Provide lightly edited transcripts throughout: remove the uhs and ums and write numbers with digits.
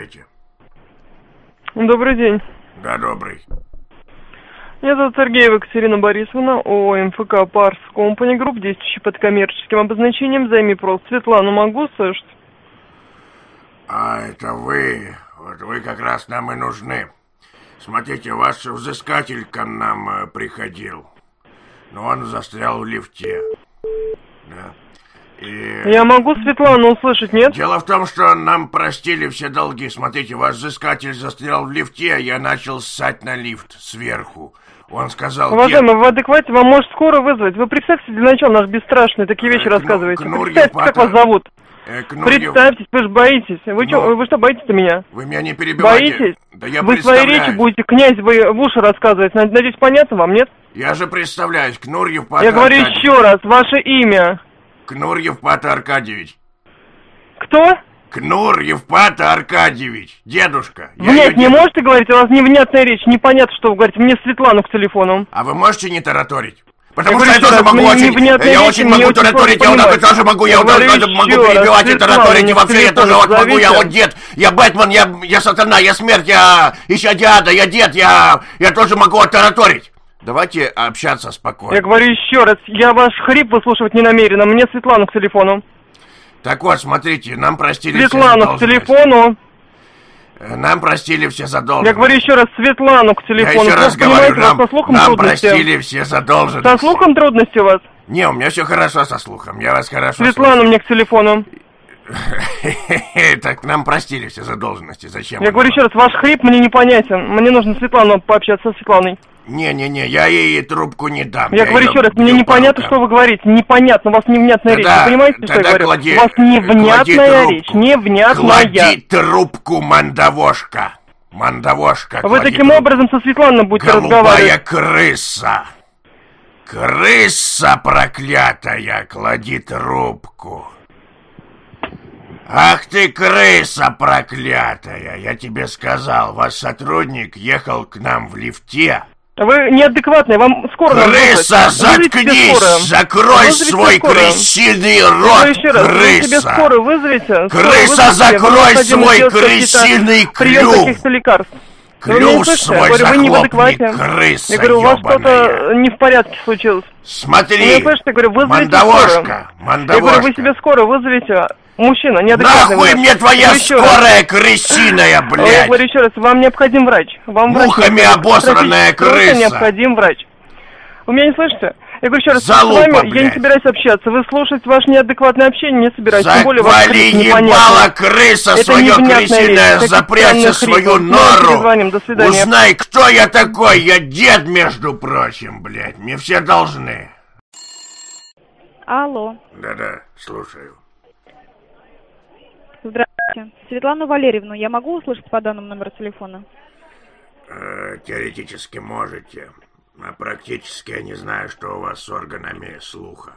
Слушайте. Добрый день. Да, добрый. Меня зовут Сергеева Екатерина Борисовна, ООО МФК Парс Компани Групп, действующий под коммерческим обозначением «Займи просто». Светлану могу слышать? А это вы. Вот вы как раз нам и нужны. Смотрите, ваш взыскатель к нам приходил. Но он застрял в лифте. Да. Я могу Светлану услышать, нет? Дело в том, что нам простили все долги. Смотрите, ваш взыскатель застрял в лифте, а я начал ссать на лифт сверху. Он сказал... Уважаемый, в адеквате, вам может скоро вызвать. Вы представьте для начала, наш бесстрашный, такие вещи рассказываете. Представьте, как вас зовут. Представьтесь, вы же боитесь. Вы что, боитесь-то меня? Вы меня не перебивайте. Боитесь? Да я вы свои речи будете, князь, вы в уши рассказывать. Надеюсь, понятно вам, нет? Я же представляюсь, Кнур Евпатор Я говорю еще раз, ваше имя. Кнур Евпатор Аркадьевич. Кто? Кнур Евпатор Аркадьевич, дедушка. Нет, не можете говорить, у вас невнятная речь, непонятно, что вы говорите. Мне Светлану к телефону. А вы можете не тараторить? Потому что я тоже могу я очень могу тараторить, я вот тоже могу, я могу перебивать и тараторить, и вообще я тоже вот могу, я вот дед, я Бэтмен, я сатана, я смерть, я ищадиада, я дед, я тоже могу тараторить. Давайте общаться спокойно. Я говорю еще раз, я ваш хрип выслушивать не намерена, мне Светлану к телефону. Так вот, смотрите, нам простили Светлану к телефону. Нам простили все задолженности. Я говорю еще раз, Светлану к телефону. Я еще раз говорю, нам простили все задолженности. Со слухом трудности у вас? Не, у меня все хорошо со слухом, я вас хорошо Светлану слышу. мне к телефону. Так нам простили все задолженности, зачем? Я говорю еще раз, ваш хрип мне непонятен. Мне нужно Светлану пообщаться со Светланой. Не-не-не, я ей трубку не дам. Я говорю еще раз, мне непонятно, что вы говорите. Непонятно, у вас невнятная речь. Вы понимаете, что я говорю? У вас невнятная речь, невнятная. Клади трубку, мандавошка. Мандавошка, вы таким образом со Светланой будете разговаривать. Голубая крыса. Крыса проклятая, клади трубку. Ах ты, крыса проклятая, я тебе сказал, ваш сотрудник ехал к нам в лифте. Вы неадекватный, вам скоро надо вызвать. Крыса, заткнись! Закрой свой крысиный рот, крыса! Крыса, закрой свой крысиный клюв! Клюв свой захлопни, крыса, я говорю, у вас что-то не в порядке случилось. Смотри, мандавошка, я говорю, вы себе скоро вызовите. Мужчина, неадекватный. Нахуй мне твоя скорая крысиная, блядь! Я говорю еще раз, вам необходим врач. Вам мухами обосранная крыса! Необходим врач. Вы меня не слышите? Я говорю еще раз, залупа, с вами блядь. Я не собираюсь общаться. Вы слушать ваше неадекватное общение не собираюсь. Тем более вас ебала крыса это свое крысиное, запрячься свою нору. До свидания. Узнай, кто я такой. Я дед, между прочим, блядь. Мне все должны. Алло. Да-да, слушаю. Здравствуйте. Светлану Валерьевну я могу услышать по данному номеру телефона? Теоретически можете. А практически я не знаю, что у вас с органами слуха.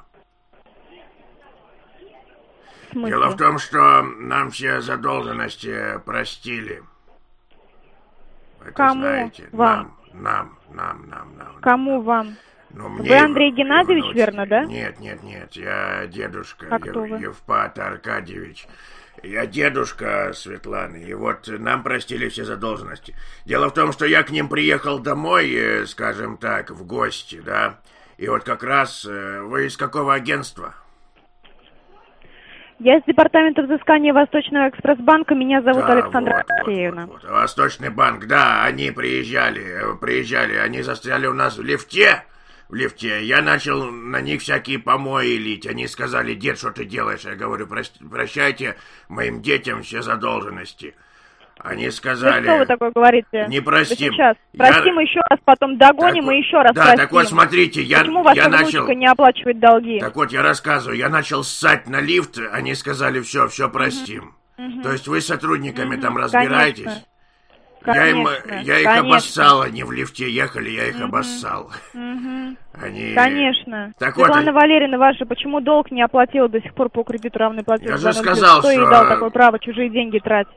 Дело в том, что нам все задолженности простили. Это кому знаете, вам? Нам. Кому вам? Ну, мне вы Андрей Геннадьевич, верно, да? Нет, я дедушка Евпатор Аркадьевич. Я дедушка Светланы, и вот нам простили все задолженности. Дело в том, что я к ним приехал домой, скажем так, в гости, да? И вот как раз вы из какого агентства? Я из департамента взыскания Восточного экспресс-банка, меня зовут Александра Алексеевна. Вот. Восточный банк, да, они приезжали, они застряли у нас в лифте. Я начал на них всякие помои лить. Они сказали: дед, что ты делаешь? Я говорю: прощайте моим детям все задолженности. Они сказали... Да что вы такое говорите? Не простим. Да сейчас. Простим еще раз, потом догоним и еще раз простим. Так вот, смотрите, Почему ваша внучка не оплачивает долги? Так вот, я рассказываю. Я начал ссать на лифт, они сказали: все простим. То есть вы с сотрудниками там разбираетесь? Я их обоссал, они в лифте ехали, я их обоссал. Они... Конечно. Так Светлана Валерьевна ваша, почему долг не оплатила до сих пор по кредиту равный платеж? Я же сказал, кто ей дал такое право чужие деньги тратить?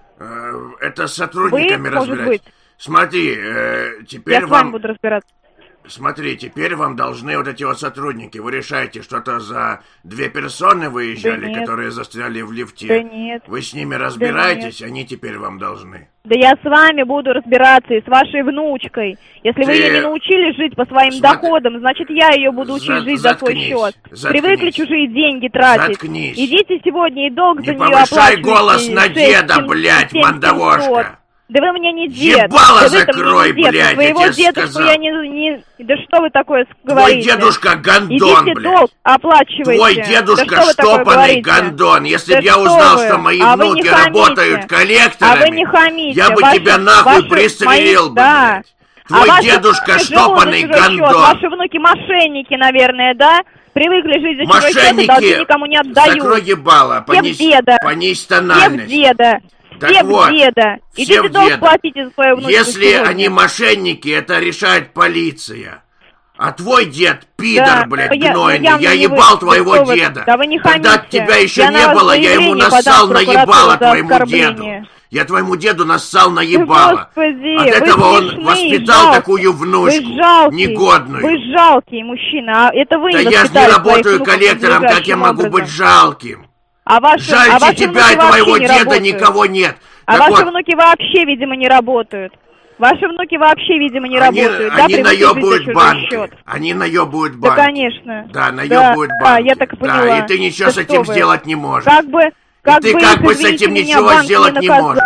Это с сотрудниками разбирать. Может быть. Смотри, теперь я с вами буду разбираться. Смотри, теперь вам должны вот эти вот сотрудники. Вы решаете, что-то за 2 персоны выезжали, Да которые застряли в лифте. Да нет. Вы с ними разбираетесь, они теперь вам должны. Да я с вами буду разбираться и с вашей внучкой. Если вы ее не научили жить по своим доходам, значит я ее буду учить жить за свой счет. Привыкли чужие деньги тратить. Заткнись. Идите сегодня и долг за не нее оплачивайте. Не повышай голос на деда, блядь, мандавошка. Да вы мне не дед. Ебало да закрой, блядь, я своего тебе дедушку сказал. я не... Да что вы такое Твой говорите? дедушка гондон, идите блядь. Долг оплачивайте. Твой дедушка да штопанный гондон. Если бы я узнал, что мои внуки работают коллекторами, вы не хамите. я бы тебя нахуй пристрелил бы, да. блядь. Твой дедушка штопанный гондон. Ваши внуки мошенники, наверное, да? Привыкли жить за чужой счет и долги никому не отдают. Закрой ебало, понизь тональность. Деда. Так вот, деда. Идите долг платите за свою внучку. Если сегодня. они мошенники, это решает полиция. А твой дед, пидор, блядь, гнойный, я ебал твоего деда. Да вы не хамите. Когда тебя еще не было, я ему нассал на ебало твоему деду. Я твоему деду нассал на ебало. Господи, от этого он воспитал такую внучку, негодную. Вы жалкий мужчина, а это вы да я же не работаю коллектором, как я могу быть жалким? Жальче тебя и твоего деда никого нет. А ваши внуки вообще, видимо, не работают. Ваши внуки вообще, видимо, не работают. Они наебывают банки. Они наебывают банки. Да, конечно. Да, наебывают банки. Да, я так и поняла. Да, и ты ничего с этим сделать не можешь. Ты как бы с этим ничего сделать не можешь.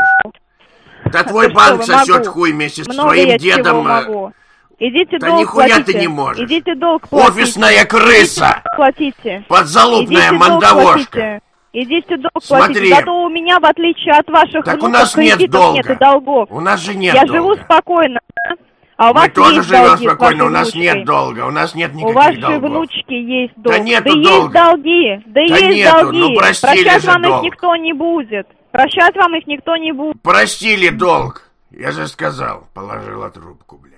Да твой банк сосет хуй вместе с твоим дедом. Идите да долг нихуя платите. ты не можешь. Идите долг платите. Офисная крыса. Платите. Подзалупная мандавошка. Идите долг платите. Зато у меня, в отличие от ваших так внуков, у нас нет долга. Нет и долгов. У нас же нет Я долга. живу спокойно. А у вас мы тоже есть живем долги спокойно, у нас нет долга, у нас нет никаких долгов. У вашей внучки есть долг. Да нету долга. Есть долги. Да есть нету. долги. Ну простили Прощать же вам долг. Их никто не будет. Прощать вам их никто не будет. Простили долг. Я же сказал, положила трубку, блядь.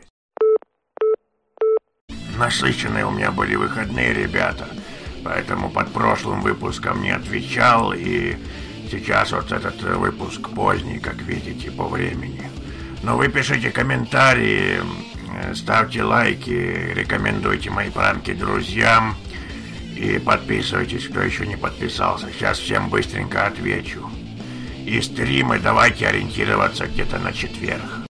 Насыщенные у меня были выходные, ребята. Поэтому под прошлым выпуском не отвечал. И сейчас вот этот выпуск поздний, как видите, по времени. Но вы пишите комментарии, ставьте лайки, рекомендуйте мои пранки друзьям. И подписывайтесь, кто еще не подписался. Сейчас всем быстренько отвечу. И стримы давайте ориентироваться где-то на четверг.